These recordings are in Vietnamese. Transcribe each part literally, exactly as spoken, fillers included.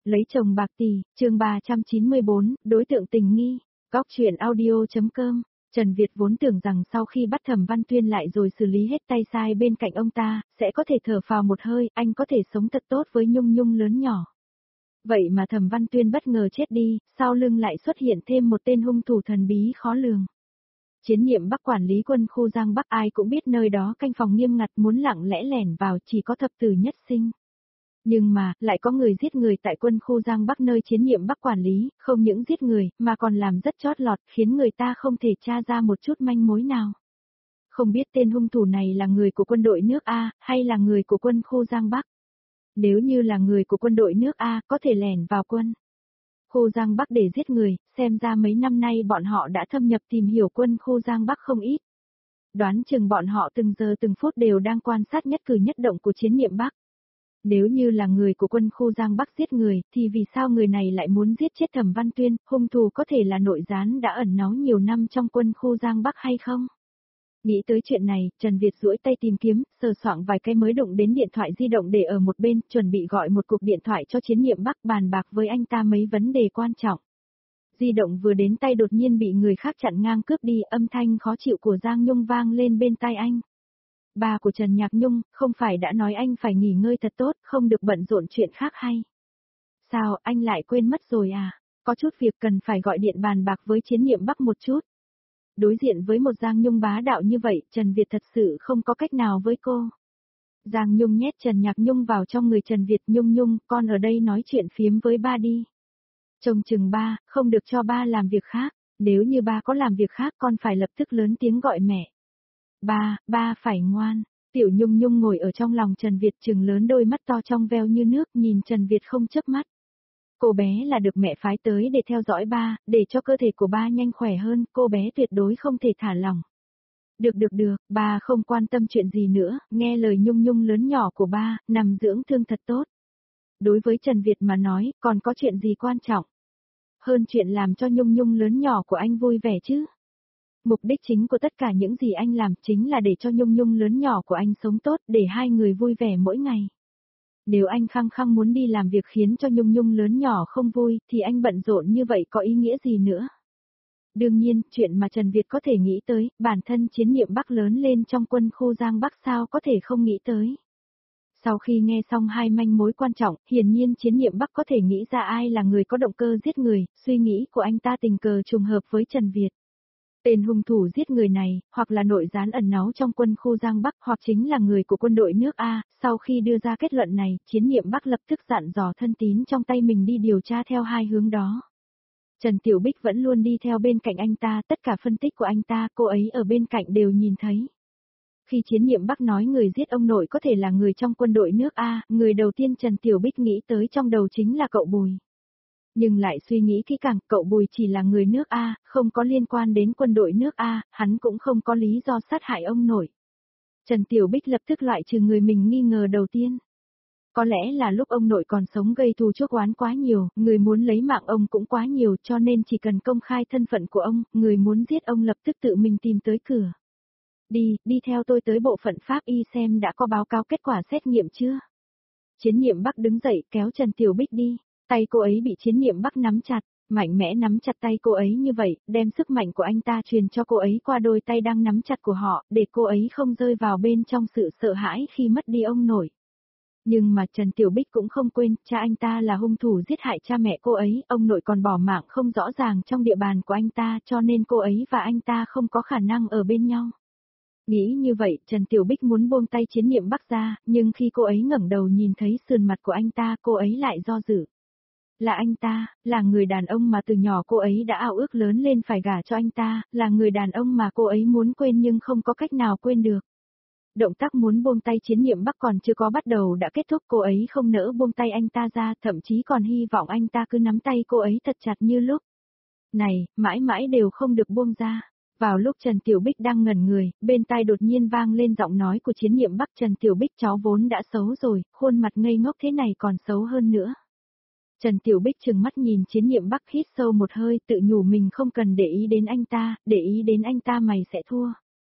Lấy chồng bạc tỷ, chương ba trăm chín mươi bốn, đối tượng tình nghi. Góc truyện audio.com. Trần Việt vốn tưởng rằng sau khi bắt Thẩm Văn Tuyên lại rồi xử lý hết tay sai bên cạnh ông ta, sẽ có thể thở phào một hơi, anh có thể sống thật tốt với Nhung Nhung lớn nhỏ. Vậy mà Thẩm Văn Tuyên bất ngờ chết đi, sau lưng lại xuất hiện thêm một tên hung thủ thần bí khó lường. Chiến nhiệm Bắc quản lý quân khu Giang Bắc, ai cũng biết nơi đó canh phòng nghiêm ngặt, muốn lặng lẽ lẻn vào chỉ có thập tử nhất sinh. Nhưng mà, lại có người giết người tại quân khu Giang Bắc nơi chiến nhiệm Bắc quản lý, không những giết người, mà còn làm rất chót lọt, khiến người ta không thể tra ra một chút manh mối nào. Không biết tên hung thủ này là người của quân đội nước A, hay là người của quân khu Giang Bắc. Nếu như là người của quân đội nước A, có thể lẻn vào quân khu Giang Bắc để giết người, xem ra mấy năm nay bọn họ đã thâm nhập tìm hiểu quân khu Giang Bắc không ít. Đoán chừng bọn họ từng giờ từng phút đều đang quan sát nhất cử nhất động của chiến nhiệm Bắc. Nếu như là người của quân khu Giang Bắc giết người, thì vì sao người này lại muốn giết chết Thẩm Văn Tuyên, hung thủ có thể là nội gián đã ẩn náu nhiều năm trong quân khu Giang Bắc hay không? Nghĩ tới chuyện này, Trần Việt duỗi tay tìm kiếm, sờ soạng vài cái mới đụng đến điện thoại di động để ở một bên, chuẩn bị gọi một cuộc điện thoại cho chiến nhiệm Bắc bàn bạc với anh ta mấy vấn đề quan trọng. Di động vừa đến tay đột nhiên bị người khác chặn ngang cướp đi, âm thanh khó chịu của Giang Nhung vang lên bên tai anh. Ba của Trần Nhạc Nhung, không phải đã nói anh phải nghỉ ngơi thật tốt, không được bận rộn chuyện khác hay? Sao, anh lại quên mất rồi à? Có chút việc cần phải gọi điện bàn bạc với chiến nhiệm Bắc một chút. Đối diện với một Giang Nhung bá đạo như vậy, Trần Việt thật sự không có cách nào với cô. Giang Nhung nhét Trần Nhạc Nhung vào trong người Trần Việt. Nhung Nhung, con ở đây nói chuyện phiếm với ba đi. Trông chừng ba, không được cho ba làm việc khác. Nếu như ba có làm việc khác con phải lập tức lớn tiếng gọi mẹ. Ba, ba phải ngoan. Tiểu Nhung Nhung ngồi ở trong lòng Trần Việt, trừng lớn đôi mắt to trong veo như nước, nhìn Trần Việt không chớp mắt. Cô bé là được mẹ phái tới để theo dõi ba, để cho cơ thể của ba nhanh khỏe hơn, cô bé tuyệt đối không thể thả lỏng. Được được được, ba không quan tâm chuyện gì nữa, nghe lời Nhung Nhung lớn nhỏ của ba, nằm dưỡng thương thật tốt. Đối với Trần Việt mà nói, còn có chuyện gì quan trọng hơn chuyện làm cho Nhung Nhung lớn nhỏ của anh vui vẻ chứ? Mục đích chính của tất cả những gì anh làm chính là để cho Nhung Nhung lớn nhỏ của anh sống tốt, để hai người vui vẻ mỗi ngày. Nếu anh khăng khăng muốn đi làm việc khiến cho Nhung Nhung lớn nhỏ không vui, thì anh bận rộn như vậy có ý nghĩa gì nữa? Đương nhiên, chuyện mà Trần Việt có thể nghĩ tới, bản thân chiến nhiệm Bắc lớn lên trong quân khu Giang Bắc sao có thể không nghĩ tới. Sau khi nghe xong hai manh mối quan trọng, hiển nhiên chiến nhiệm Bắc có thể nghĩ ra ai là người có động cơ giết người, suy nghĩ của anh ta tình cờ trùng hợp với Trần Việt. Tên hung thủ giết người này, hoặc là nội gián ẩn náu trong quân khu Giang Bắc, hoặc chính là người của quân đội nước A. Sau khi đưa ra kết luận này, chiến nhiệm Bắc lập tức dặn dò thân tín trong tay mình đi điều tra theo hai hướng đó. Trần Tiểu Bích vẫn luôn đi theo bên cạnh anh ta, tất cả phân tích của anh ta, cô ấy ở bên cạnh đều nhìn thấy. Khi chiến nhiệm Bắc nói người giết ông nội có thể là người trong quân đội nước A, người đầu tiên Trần Tiểu Bích nghĩ tới trong đầu chính là cậu Bùi. Nhưng lại suy nghĩ kỹ càng, cậu Bùi chỉ là người nước A, không có liên quan đến quân đội nước A, hắn cũng không có lý do sát hại ông nội. Trần Tiểu Bích lập tức loại trừ người mình nghi ngờ đầu tiên. Có lẽ là lúc ông nội còn sống gây thù chuốc oán quá nhiều, người muốn lấy mạng ông cũng quá nhiều, cho nên chỉ cần công khai thân phận của ông, người muốn giết ông lập tức tự mình tìm tới cửa. Đi, đi theo tôi tới bộ phận pháp y xem đã có báo cáo kết quả xét nghiệm chưa. Chiến nhiệm Bắc đứng dậy kéo Trần Tiểu Bích đi. Tay cô ấy bị chiến nhiệm Bắc nắm chặt, mạnh mẽ nắm chặt tay cô ấy như vậy, đem sức mạnh của anh ta truyền cho cô ấy qua đôi tay đang nắm chặt của họ, để cô ấy không rơi vào bên trong sự sợ hãi khi mất đi ông nội. Nhưng mà Trần Tiểu Bích cũng không quên, cha anh ta là hung thủ giết hại cha mẹ cô ấy, ông nội còn bỏ mạng không rõ ràng trong địa bàn của anh ta, cho nên cô ấy và anh ta không có khả năng ở bên nhau. Nghĩ như vậy, Trần Tiểu Bích muốn buông tay chiến nhiệm Bắc ra, nhưng khi cô ấy ngẩng đầu nhìn thấy sườn mặt của anh ta, cô ấy lại do dự. Là anh ta, là người đàn ông mà từ nhỏ cô ấy đã ao ước lớn lên phải gả cho anh ta, là người đàn ông mà cô ấy muốn quên nhưng không có cách nào quên được. Động tác muốn buông tay chiến nhiệm Bắc còn chưa có bắt đầu đã kết thúc, cô ấy không nỡ buông tay anh ta ra, thậm chí còn hy vọng anh ta cứ nắm tay cô ấy thật chặt như lúc này, mãi mãi đều không được buông ra. Vào lúc Trần Tiểu Bích đang ngẩn người, bên tai đột nhiên vang lên giọng nói của chiến nhiệm Bắc. Trần Tiểu Bích, cháu vốn đã xấu rồi, khuôn mặt ngây ngốc thế này còn xấu hơn nữa. Trần Tiểu Bích trừng mắt nhìn chiến nhiệm Bắc, hít sâu một hơi, tự nhủ mình không cần để ý đến anh ta, để ý đến anh ta mày sẽ thua.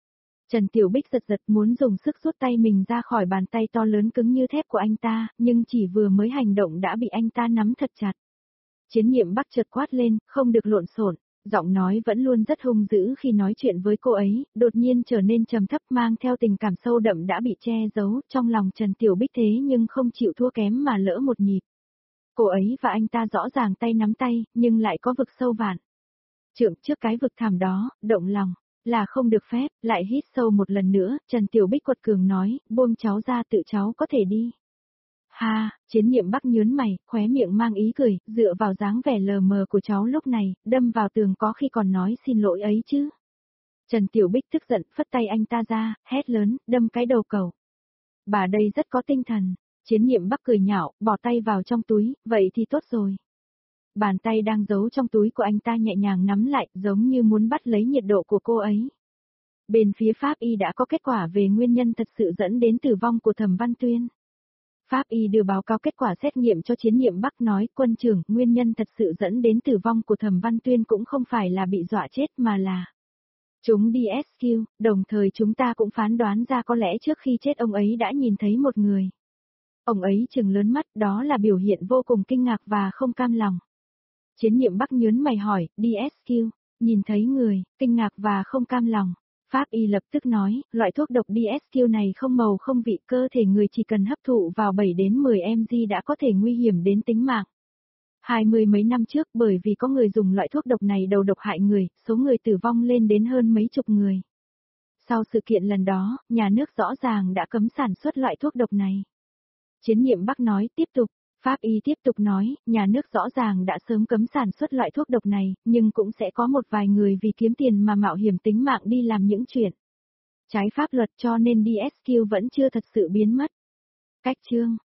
Trần Tiểu Bích giật giật muốn dùng sức rút tay mình ra khỏi bàn tay to lớn cứng như thép của anh ta, nhưng chỉ vừa mới hành động đã bị anh ta nắm thật chặt. Chiến nhiệm Bắc chợt quát lên, không được lộn xộn, giọng nói vẫn luôn rất hung dữ khi nói chuyện với cô ấy, đột nhiên trở nên trầm thấp mang theo tình cảm sâu đậm đã bị che giấu trong lòng Trần Tiểu Bích thế nhưng không chịu thua kém mà lỡ một nhịp. Cô ấy và anh ta rõ ràng tay nắm tay, nhưng lại có vực sâu vạn trượng trước cái vực thẳm đó, động lòng, là không được phép, lại hít sâu một lần nữa, Trần Tiểu Bích quật cường nói, buông cháu ra tự cháu có thể đi. Ha, chiến nhiệm Bắc nhớn mày, khóe miệng mang ý cười, dựa vào dáng vẻ lờ mờ của cháu lúc này, đâm vào tường có khi còn nói xin lỗi ấy chứ. Trần Tiểu Bích tức giận, phất tay anh ta ra, hét lớn, đâm cái đầu cậu. Bà đây rất có tinh thần, chiến nhiệm Bắc cười nhạo, bỏ tay vào trong túi, vậy thì tốt rồi. Bàn tay đang giấu trong túi của anh ta nhẹ nhàng nắm lại, giống như muốn bắt lấy nhiệt độ của cô ấy. Bên phía Pháp Y đã có kết quả về nguyên nhân thật sự dẫn đến tử vong của Thẩm Văn Tuyên. Pháp Y đưa báo cáo kết quả xét nghiệm cho chiến nhiệm Bắc nói, quân trưởng, nguyên nhân thật sự dẫn đến tử vong của Thẩm Văn Tuyên cũng không phải là bị dọa chết mà là chúng đi ét quy, đồng thời chúng ta cũng phán đoán ra có lẽ trước khi chết ông ấy đã nhìn thấy một người. Ông ấy trừng lớn mắt, đó là biểu hiện vô cùng kinh ngạc và không cam lòng. Chiến nhiệm Bắc nhớn mày hỏi, đi ét quy, nhìn thấy người, kinh ngạc và không cam lòng. Pháp Y lập tức nói, loại thuốc độc đê ét quy này không màu không vị, cơ thể người chỉ cần hấp thụ vào bảy đến mười mi-li-gam đã có thể nguy hiểm đến tính mạng. Hai mươi mấy năm trước bởi vì có người dùng loại thuốc độc này đầu độc hại người, số người tử vong lên đến hơn mấy chục người. Sau sự kiện lần đó, nhà nước rõ ràng đã cấm sản xuất loại thuốc độc này. Chiến nhiệm Bắc nói tiếp tục. Pháp Y tiếp tục nói, nhà nước rõ ràng đã sớm cấm sản xuất loại thuốc độc này, nhưng cũng sẽ có một vài người vì kiếm tiền mà mạo hiểm tính mạng đi làm những chuyện trái pháp luật cho nên đê ét quy vẫn chưa thật sự biến mất. Cách chương